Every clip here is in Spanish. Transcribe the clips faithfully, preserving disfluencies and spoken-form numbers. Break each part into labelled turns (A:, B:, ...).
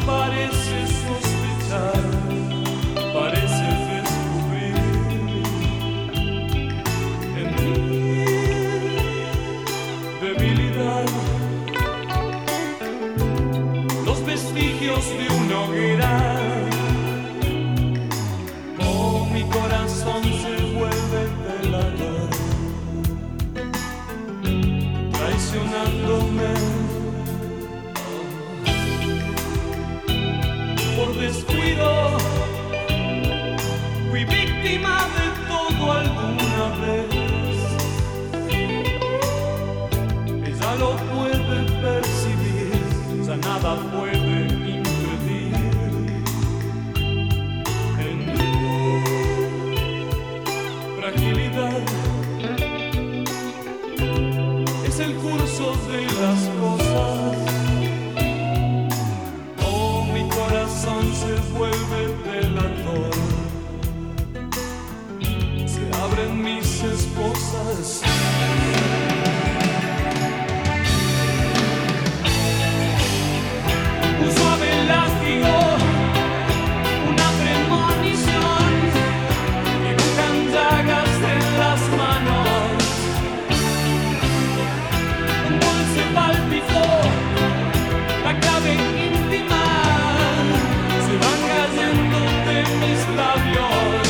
A: parece sospechar, parece descubrir en mí debilidad, los vestigios de una hoguera. Oh, mi corazón se vuelve velador, traicionándome. Por descuido fui víctima de todo alguna vez. Ella lo puede percibir, ya nada puede impedir en mí fragilidad. Es el curso de las cosas. Se vuelve delator, se abren mis esposas. Un suave látigo, una premonición, dibujan llagas en las manos. Un gol se palpitó, la clave íntima. Van cayendo de mis labios.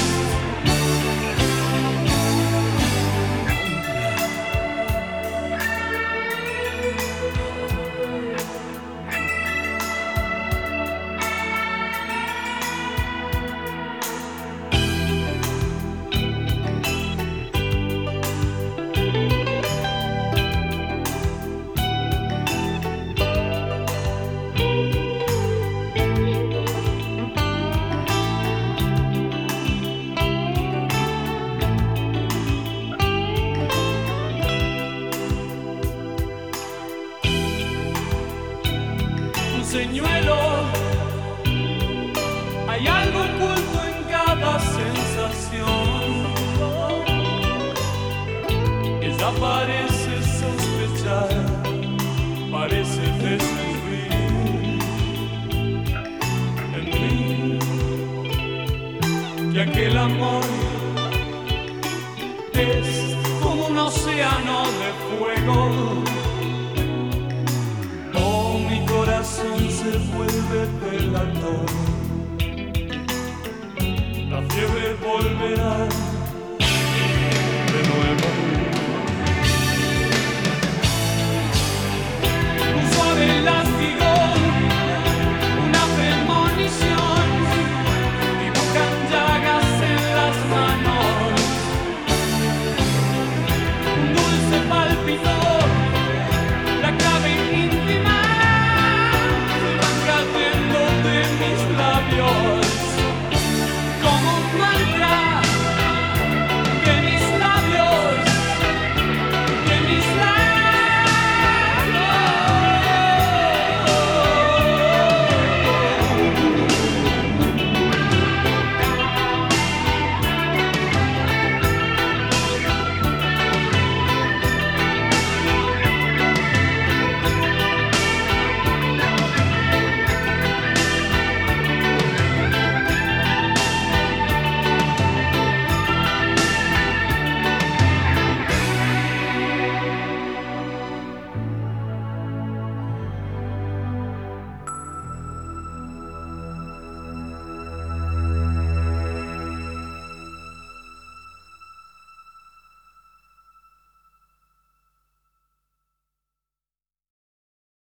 A: Señuelo, hay algo oculto en cada sensación. Ella parece sospechar, parece descubrir en mí que aquel amor es como un océano de fuego. Mi corazón se vuelve delator, la fiebre volverá.